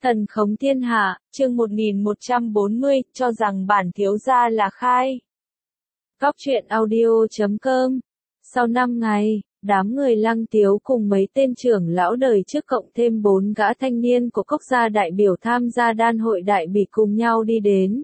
Thần khống thiên hạ, chương 1140, cho rằng bản thiếu gia là khai. Góc truyện audio.com. Sau 5 ngày, đám người Lăng Tiếu cùng mấy tên trưởng lão đời trước cộng thêm 4 gã thanh niên của Cốc gia đại biểu tham gia đan hội đại bỉ cùng nhau đi đến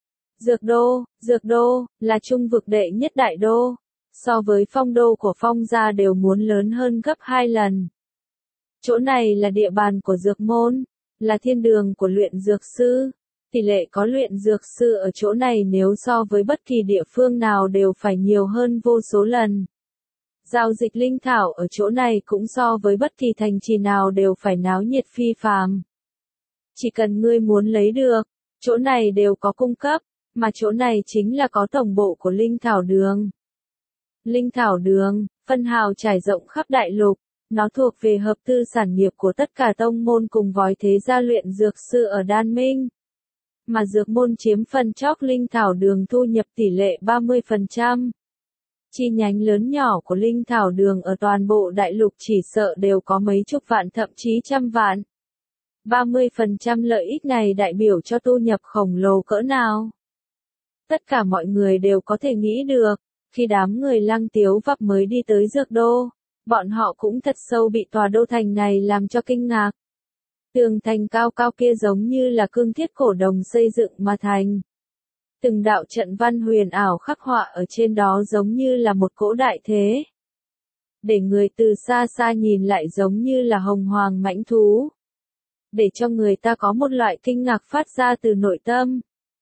Dược đô, là trung vực đệ nhất đại đô. So với phong đô của Phong gia đều muốn lớn hơn gấp 2 lần. Chỗ này là địa bàn của dược môn, là thiên đường của luyện dược sư. Tỷ lệ có luyện dược sư ở chỗ này nếu so với bất kỳ địa phương nào đều phải nhiều hơn vô số lần. Giao dịch linh thảo ở chỗ này cũng so với bất kỳ thành trì nào đều phải náo nhiệt phi phàm. Chỉ cần ngươi muốn lấy được, chỗ này đều có cung cấp, mà chỗ này chính là có tổng bộ của linh thảo đường. Linh thảo đường, phân hào trải rộng khắp đại lục. Nó thuộc về hợp tư sản nghiệp của tất cả tông môn cùng vói thế gia luyện dược sư ở Đan Minh. Mà dược môn chiếm phần chóp linh thảo đường thu nhập tỷ lệ 30%. Chi nhánh lớn nhỏ của linh thảo đường ở toàn bộ đại lục chỉ sợ đều có mấy chục vạn thậm chí trăm vạn. 30% lợi ích này đại biểu cho thu nhập khổng lồ cỡ nào. Tất cả mọi người đều có thể nghĩ được, khi đám người Lăng Tiếu Vập mới đi tới dược đô. Bọn họ cũng thật sâu bị tòa đô thành này làm cho kinh ngạc. Tường thành cao cao kia giống như là cương thiết cổ đồng xây dựng mà thành. Từng đạo trận văn huyền ảo khắc họa ở trên đó giống như là một cỗ đại thế. Để người từ xa xa nhìn lại giống như là hồng hoàng mãnh thú. Để cho người ta có một loại kinh ngạc phát ra từ nội tâm.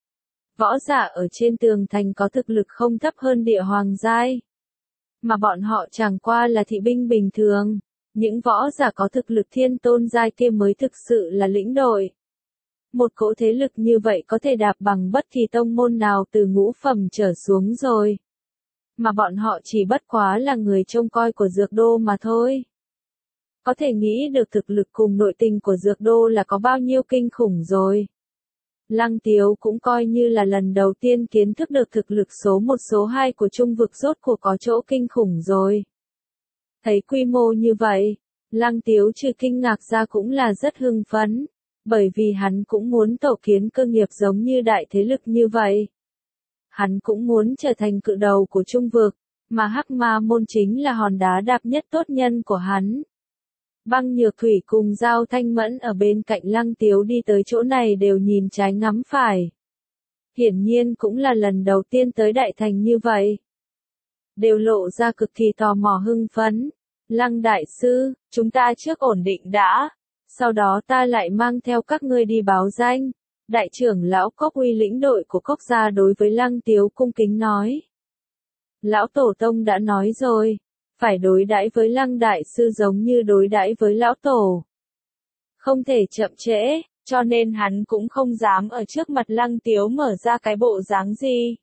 Võ giả ở trên tường thành có thực lực không thấp hơn địa hoàng giai. Mà bọn họ chẳng qua là thị binh bình thường, những võ giả có thực lực thiên tôn giai kia mới thực sự là lĩnh đội. Một cỗ thế lực như vậy có thể đạp bằng bất kỳ tông môn nào từ ngũ phẩm trở xuống rồi. Mà bọn họ chỉ bất quá là người trông coi của dược đô mà thôi. Có thể nghĩ được thực lực cùng nội tình của dược đô là có bao nhiêu kinh khủng rồi. Lăng Tiếu cũng coi như là lần đầu tiên kiến thức được thực lực số 1 số 2 của trung vực rốt cuộc có chỗ kinh khủng rồi. Thấy quy mô như vậy, Lăng Tiếu trừ kinh ngạc ra cũng là rất hưng phấn, bởi vì hắn cũng muốn tổ kiến cơ nghiệp giống như đại thế lực như vậy. Hắn cũng muốn trở thành cự đầu của trung vực, mà Hắc Ma môn chính là hòn đá đạp nhất tốt nhân của hắn. Băng Nhược Thủy cùng Giao Thanh Mẫn ở bên cạnh Lăng Tiếu đi tới chỗ này đều nhìn trái ngắm phải. Hiển nhiên cũng là lần đầu tiên tới đại thành như vậy. Đều lộ ra cực kỳ tò mò hưng phấn. Lăng đại sư, chúng ta trước ổn định đã. Sau đó ta lại mang theo các ngươi đi báo danh. Đại trưởng lão Cốc Uy lĩnh đội của Cốc gia đối với Lăng Tiếu cung kính nói. Lão Tổ Tông đã nói rồi. Phải đối đãi với Lăng đại sư giống như đối đãi với lão tổ. Không thể chậm trễ, cho nên hắn cũng không dám ở trước mặt Lăng Tiếu mở ra cái bộ dáng gì.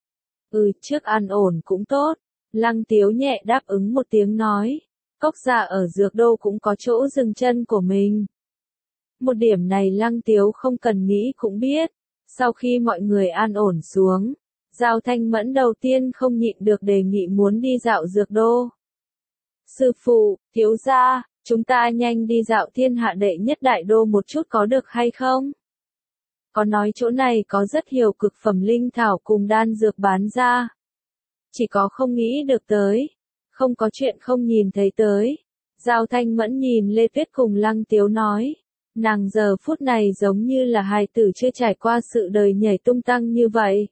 Trước an ổn cũng tốt. Lăng Tiếu nhẹ đáp ứng một tiếng nói. Cốc gia ở dược đô cũng có chỗ dừng chân của mình. Một điểm này Lăng Tiếu không cần nghĩ cũng biết. Sau khi mọi người an ổn xuống, Giao Thanh Mẫn đầu tiên không nhịn được đề nghị muốn đi dạo dược đô. Sư phụ, thiếu gia, chúng ta nhanh đi dạo thiên hạ đệ nhất đại đô một chút có được hay không? Có nói chỗ này có rất nhiều cực phẩm linh thảo cùng đan dược bán ra. Chỉ có không nghĩ được tới. Không có chuyện không nhìn thấy tới. Giao Thanh Mẫn nhìn Lê Tuyết cùng Lăng Tiếu nói. Nàng giờ phút này giống như là hài tử chưa trải qua sự đời nhảy tung tăng như vậy.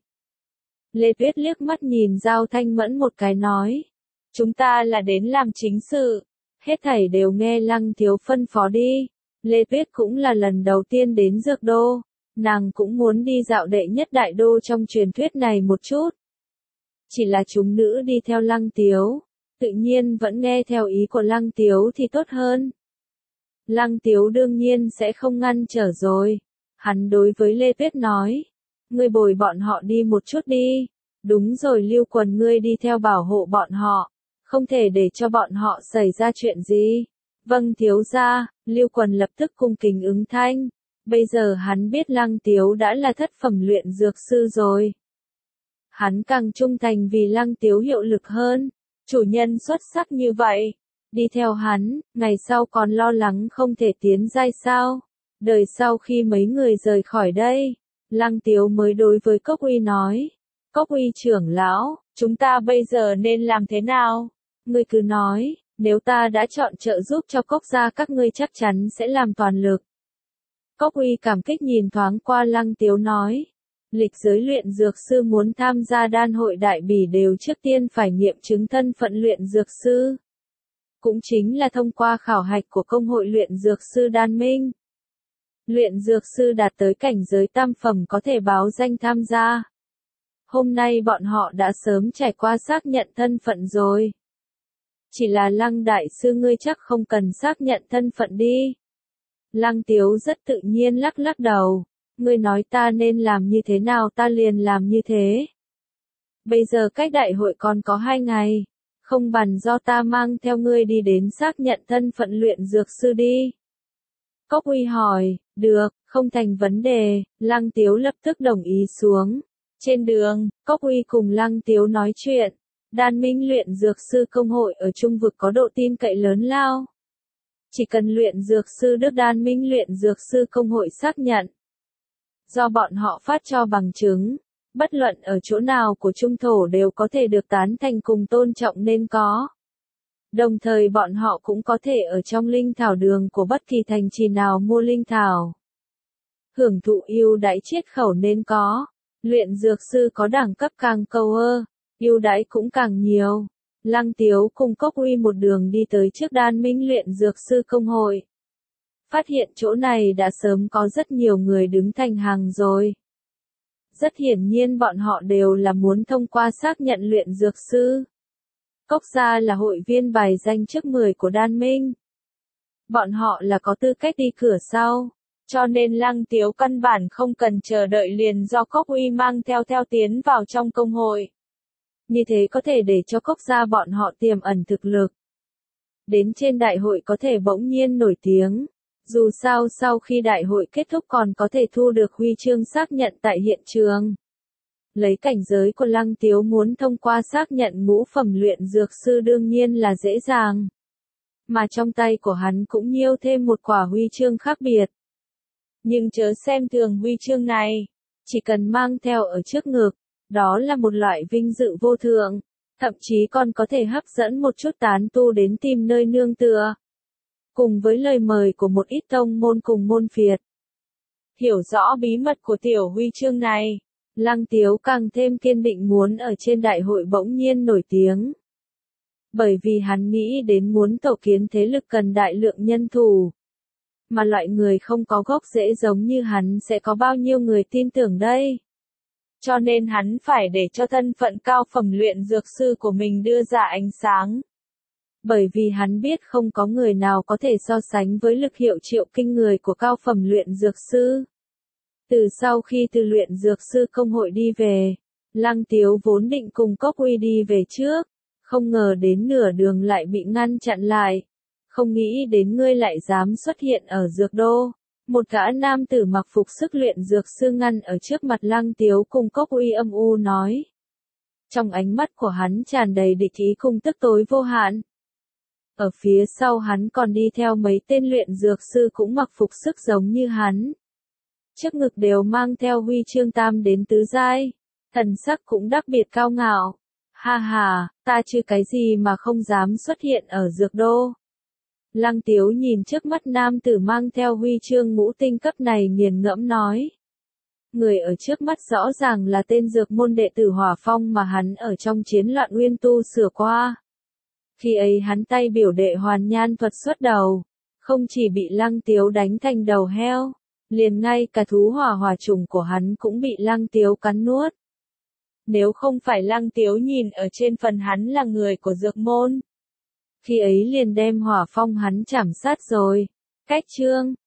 Lê Tuyết liếc mắt nhìn Giao Thanh Mẫn một cái nói. Chúng ta là đến làm chính sự. Hết thảy đều nghe Lăng Tiếu phân phó đi. Lê Tuyết cũng là lần đầu tiên đến dược đô. Nàng cũng muốn đi dạo đệ nhất đại đô trong truyền thuyết này một chút. Chỉ là chúng nữ đi theo Lăng Tiếu. Tự nhiên vẫn nghe theo ý của Lăng Tiếu thì tốt hơn. Lăng Tiếu đương nhiên sẽ không ngăn trở rồi. Hắn đối với Lê Tuyết nói. Ngươi bồi bọn họ đi một chút đi. Đúng rồi Lưu Quần ngươi đi theo bảo hộ bọn họ. Không thể để cho bọn họ xảy ra chuyện gì. Vâng thiếu gia, Lưu Quần lập tức cung kính ứng thanh. Bây giờ hắn biết Lăng Tiếu đã là thất phẩm luyện dược sư rồi. Hắn càng trung thành vì Lăng Tiếu hiệu lực hơn. Chủ nhân xuất sắc như vậy. Đi theo hắn, ngày sau còn lo lắng không thể tiến giai sao. Đời sau khi mấy người rời khỏi đây, Lăng Tiếu mới đối với Cốc Uy nói. Cốc Uy trưởng lão, chúng ta bây giờ nên làm thế nào? Ngươi cứ nói, nếu ta đã chọn trợ giúp cho Cốc gia các ngươi chắc chắn sẽ làm toàn lực. Cốc Uy cảm kích nhìn thoáng qua Lăng Tiếu nói. Lịch giới luyện dược sư muốn tham gia đan hội đại bỉ đều trước tiên phải nghiệm chứng thân phận luyện dược sư. Cũng chính là thông qua khảo hạch của công hội luyện dược sư Đan Minh. Luyện dược sư đạt tới cảnh giới tam phẩm có thể báo danh tham gia. Hôm nay bọn họ đã sớm trải qua xác nhận thân phận rồi. Chỉ là Lăng đại sư ngươi chắc không cần xác nhận thân phận đi. Lăng Tiếu rất tự nhiên lắc lắc đầu. Ngươi nói ta nên làm như thế nào ta liền làm như thế. Bây giờ cách đại hội còn có 2 ngày. Không bằng do ta mang theo ngươi đi đến xác nhận thân phận luyện dược sư đi. Cốc Uy hỏi, được, không thành vấn đề, Lăng Tiếu lập tức đồng ý xuống. Trên đường, Cốc Uy cùng Lăng Tiếu nói chuyện. Đan Minh luyện dược sư công hội ở trung vực có độ tin cậy lớn lao. Chỉ cần luyện dược sư được Đan Minh luyện dược sư công hội xác nhận. Do bọn họ phát cho bằng chứng, bất luận ở chỗ nào của trung thổ đều có thể được tán thành cùng tôn trọng nên có. Đồng thời bọn họ cũng có thể ở trong linh thảo đường của bất kỳ thành trì nào mua linh thảo. Hưởng thụ ưu đãi chiết khẩu nên có. Luyện dược sư có đẳng cấp càng cao hơn, ưu đãi cũng càng nhiều. Lăng Tiếu cùng Cốc Uy một đường đi tới trước Đan Minh luyện dược sư công hội. Phát hiện chỗ này đã sớm có rất nhiều người đứng thành hàng rồi. Rất hiển nhiên bọn họ đều là muốn thông qua xác nhận luyện dược sư. Cốc gia là hội viên bài danh trước 10 của Đan Minh. Bọn họ là có tư cách đi cửa sau. Cho nên Lăng Tiếu căn bản không cần chờ đợi liền do Cốc Uy mang theo tiến vào trong công hội. Như thế có thể để cho Cốc gia bọn họ tiềm ẩn thực lực. Đến trên đại hội có thể bỗng nhiên nổi tiếng. Dù sao sau khi đại hội kết thúc còn có thể thu được huy chương xác nhận tại hiện trường. Lấy cảnh giới của Lăng Tiếu muốn thông qua xác nhận ngũ phẩm luyện dược sư đương nhiên là dễ dàng. Mà trong tay của hắn cũng nhiêu thêm một quả huy chương khác biệt. Nhưng chớ xem thường huy chương này, chỉ cần mang theo ở trước ngực, đó là một loại vinh dự vô thượng, thậm chí còn có thể hấp dẫn một chút tán tu đến tìm nơi nương tựa. Cùng với lời mời của một ít tông môn cùng môn phiệt. Hiểu rõ bí mật của tiểu huy chương này, Lăng Tiếu càng thêm kiên định muốn ở trên đại hội bỗng nhiên nổi tiếng. Bởi vì hắn nghĩ đến muốn tổ kiến thế lực cần đại lượng nhân thủ. Mà loại người không có gốc rễ giống như hắn sẽ có bao nhiêu người tin tưởng đây. Cho nên hắn phải để cho thân phận cao phẩm luyện dược sư của mình đưa ra ánh sáng. Bởi vì hắn biết không có người nào có thể so sánh với lực hiệu triệu kinh người của cao phẩm luyện dược sư. Từ sau khi từ luyện dược sư công hội đi về, Lăng Tiếu vốn định cùng Cốc Uy đi về trước, không ngờ đến nửa đường lại bị ngăn chặn lại. Không nghĩ đến ngươi lại dám xuất hiện ở dược đô. Một gã nam tử mặc phục sức luyện dược sư ngăn ở trước mặt Lăng Tiếu cùng Cốc Uy âm u nói. Trong ánh mắt của hắn tràn đầy địch ý cùng tức tối vô hạn. Ở phía sau hắn còn đi theo mấy tên luyện dược sư cũng mặc phục sức giống như hắn. Trước ngực đều mang theo huy chương tam đến tứ giai. Thần sắc cũng đặc biệt cao ngạo. Ha ha, ta chứ cái gì mà không dám xuất hiện ở dược đô. Lăng Tiếu nhìn trước mắt nam tử mang theo huy chương ngũ tinh cấp này nghiền ngẫm nói. Người ở trước mắt rõ ràng là tên dược môn đệ tử Hỏa Phong mà hắn ở trong chiến loạn Nguyên Tu sửa qua. Khi ấy hắn tay biểu đệ hoàn nhan thuật xuất đầu, không chỉ bị Lăng Tiếu đánh thành đầu heo, liền ngay cả thú hỏa trùng của hắn cũng bị Lăng Tiếu cắn nuốt. Nếu không phải Lăng Tiếu nhìn ở trên phần hắn là người của dược môn, khi ấy liền đem Hỏa Phong hắn chảm sát rồi. Cách chương